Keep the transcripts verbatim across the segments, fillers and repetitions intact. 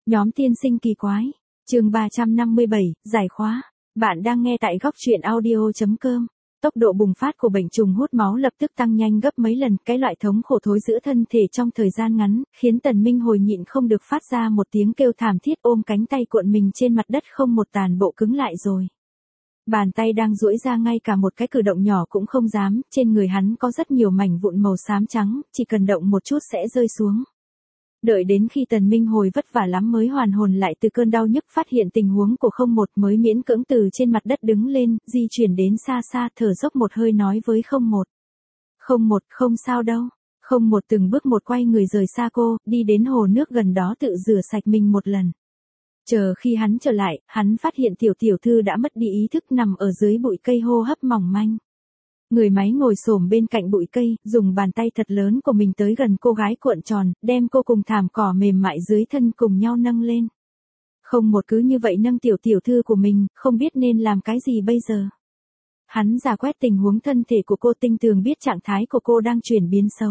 Nhóm tiên sinh kỳ quái. Chương ba trăm năm mươi bảy, giải khóa. Bạn đang nghe tại góc truyện audio chấm com. Tốc độ bùng phát của bệnh trùng hút máu lập tức tăng nhanh gấp mấy lần, cái loại thống khổ thối giữa thân thể trong thời gian ngắn, khiến Tần Minh Hồi nhịn không được phát ra một tiếng kêu thảm thiết, ôm cánh tay cuộn mình trên mặt đất không một tàn bộ cứng lại rồi. Bàn tay đang duỗi ra ngay cả một cái cử động nhỏ cũng không dám, trên người hắn có rất nhiều mảnh vụn màu xám trắng, chỉ cần động một chút sẽ rơi xuống. Đợi đến khi Tần Minh Hồi vất vả lắm mới hoàn hồn lại từ cơn đau nhức, phát hiện tình huống của không một, mới miễn cưỡng từ trên mặt đất đứng lên, di chuyển đến xa xa, thở dốc một hơi nói với không một. Không một, không sao đâu. Không một từng bước một quay người rời xa cô, đi đến hồ nước gần đó tự rửa sạch mình một lần. Chờ khi hắn trở lại, hắn phát hiện tiểu tiểu thư đã mất đi ý thức nằm ở dưới bụi cây hô hấp mỏng manh. Người máy ngồi xổm bên cạnh bụi cây, dùng bàn tay thật lớn của mình tới gần cô gái cuộn tròn, đem cô cùng thảm cỏ mềm mại dưới thân cùng nhau nâng lên. Không một cứ như vậy nâng tiểu tiểu thư của mình, không biết nên làm cái gì bây giờ. Hắn rà quét tình huống thân thể của cô, tinh tường biết trạng thái của cô đang chuyển biến xấu.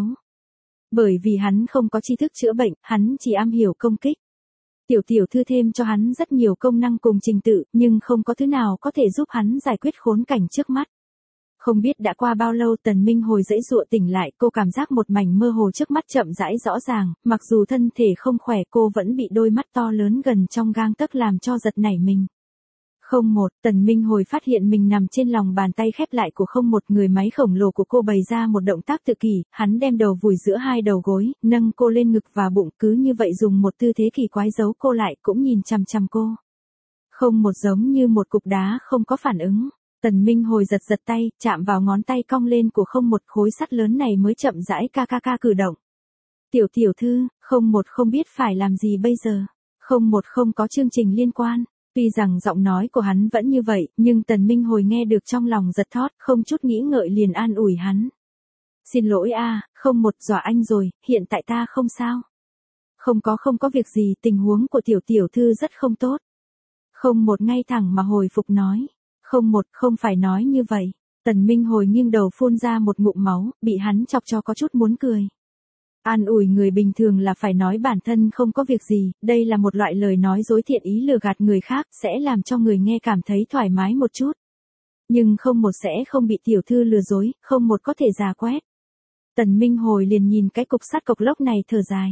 Bởi vì hắn không có tri thức chữa bệnh, hắn chỉ am hiểu công kích. Tiểu tiểu thư thêm cho hắn rất nhiều công năng cùng trình tự, nhưng không có thứ nào có thể giúp hắn giải quyết khốn cảnh trước mắt. Không biết đã qua bao lâu, Tần Minh Hồi dãy dụa tỉnh lại, cô cảm giác một mảnh mơ hồ trước mắt chậm rãi rõ ràng, mặc dù thân thể không khỏe cô vẫn bị đôi mắt to lớn gần trong gang tấc làm cho giật nảy mình. Không một, Tần Minh Hồi phát hiện mình nằm trên lòng bàn tay khép lại của không một, người máy khổng lồ của cô bày ra một động tác tự kỷ, hắn đem đầu vùi giữa hai đầu gối, nâng cô lên ngực và bụng, cứ như vậy dùng một tư thế kỳ quái giấu cô lại, cũng nhìn chằm chằm cô. Không một giống như một cục đá không có phản ứng. Tần Minh Hồi giật giật tay, chạm vào ngón tay cong lên của không một, khối sắt lớn này mới chậm rãi ca ca ca cử động. Tiểu tiểu thư, không một không biết phải làm gì bây giờ. Không một không có chương trình liên quan. Tuy rằng giọng nói của hắn vẫn như vậy, nhưng Tần Minh Hồi nghe được trong lòng giật thót, không chút nghĩ ngợi liền an ủi hắn. Xin lỗi a, không một, dọa anh rồi, hiện tại ta không sao. Không có không có việc gì, tình huống của tiểu tiểu thư rất không tốt. Không một ngay thẳng mà hồi phục nói. Không một, không phải nói như vậy. Tần Minh Hồi nghiêng đầu phun ra một ngụm máu, bị hắn chọc cho có chút muốn cười. An ủi người bình thường là phải nói bản thân không có việc gì, đây là một loại lời nói dối thiện ý lừa gạt người khác, sẽ làm cho người nghe cảm thấy thoải mái một chút. Nhưng không một sẽ không bị tiểu thư lừa dối, không một có thể giả quét. Tần Minh Hồi liền nhìn cái cục sắt cộc lốc này thở dài.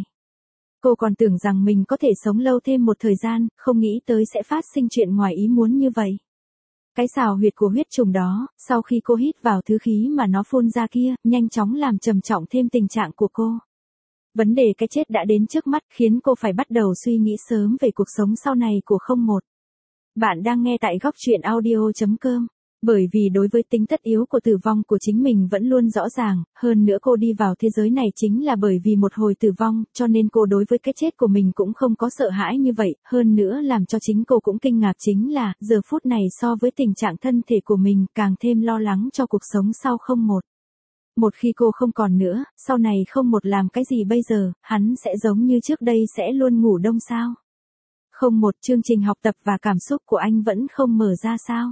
Cô còn tưởng rằng mình có thể sống lâu thêm một thời gian, không nghĩ tới sẽ phát sinh chuyện ngoài ý muốn như vậy. Cái xào huyệt của huyết trùng đó, sau khi cô hít vào thứ khí mà nó phun ra kia, nhanh chóng làm trầm trọng thêm tình trạng của cô. Vấn đề cái chết đã đến trước mắt, khiến cô phải bắt đầu suy nghĩ sớm về cuộc sống sau này của không một. Bạn đang nghe tại góc truyện audio chấm com. Bởi vì đối với tính tất yếu của tử vong của chính mình vẫn luôn rõ ràng, hơn nữa cô đi vào thế giới này chính là bởi vì một hồi tử vong, cho nên cô đối với cái chết của mình cũng không có sợ hãi như vậy, hơn nữa làm cho chính cô cũng kinh ngạc chính là, giờ phút này so với tình trạng thân thể của mình càng thêm lo lắng cho cuộc sống sau không một. Một khi cô không còn nữa, sau này không một làm cái gì bây giờ, hắn sẽ giống như trước đây sẽ luôn ngủ đông sao? Không một, chương trình học tập và cảm xúc của anh vẫn không mở ra sao?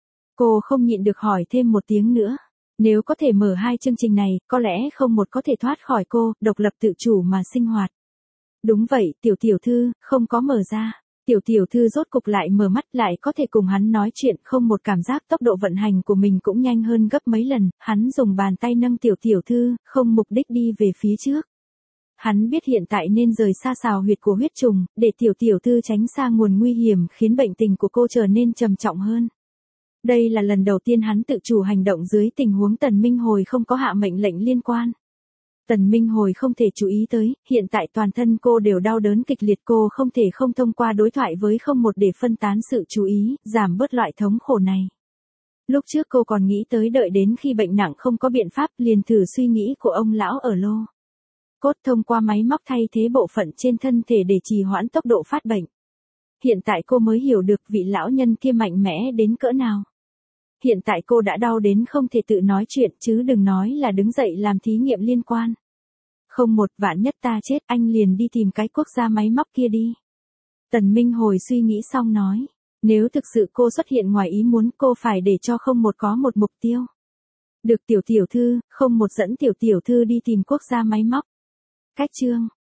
Cô không nhịn được hỏi thêm một tiếng nữa. Nếu có thể mở hai chương trình này, có lẽ không một có thể thoát khỏi cô, độc lập tự chủ mà sinh hoạt. Đúng vậy, tiểu tiểu thư, không có mở ra. Tiểu tiểu thư rốt cục lại mở mắt, lại có thể cùng hắn nói chuyện, không một cảm giác tốc độ vận hành của mình cũng nhanh hơn gấp mấy lần, hắn dùng bàn tay nâng tiểu tiểu thư, không mục đích đi về phía trước. Hắn biết hiện tại nên rời xa xào huyệt của huyết trùng, để tiểu tiểu thư tránh xa nguồn nguy hiểm khiến bệnh tình của cô trở nên trầm trọng hơn. Đây là lần đầu tiên hắn tự chủ hành động dưới tình huống Tần Minh Hồi không có hạ mệnh lệnh liên quan. Tần Minh Hồi không thể chú ý tới, hiện tại toàn thân cô đều đau đớn kịch liệt, cô không thể không thông qua đối thoại với không một để phân tán sự chú ý, giảm bớt loại thống khổ này. Lúc trước cô còn nghĩ tới đợi đến khi bệnh nặng không có biện pháp liền thử suy nghĩ của ông lão ở lô cốt thông qua máy móc thay thế bộ phận trên thân thể để trì hoãn tốc độ phát bệnh. Hiện tại cô mới hiểu được vị lão nhân kia mạnh mẽ đến cỡ nào. Hiện tại cô đã đau đến không thể tự nói chuyện chứ đừng nói là đứng dậy làm thí nghiệm liên quan. Không một, vạn nhất ta chết, anh liền đi tìm cái quốc gia máy móc kia đi. Tần Minh Hồi suy nghĩ xong nói. Nếu thực sự cô xuất hiện ngoài ý muốn, cô phải để cho không một có một mục tiêu. Được tiểu tiểu thư, không một dẫn tiểu tiểu thư đi tìm quốc gia máy móc. Cách chương.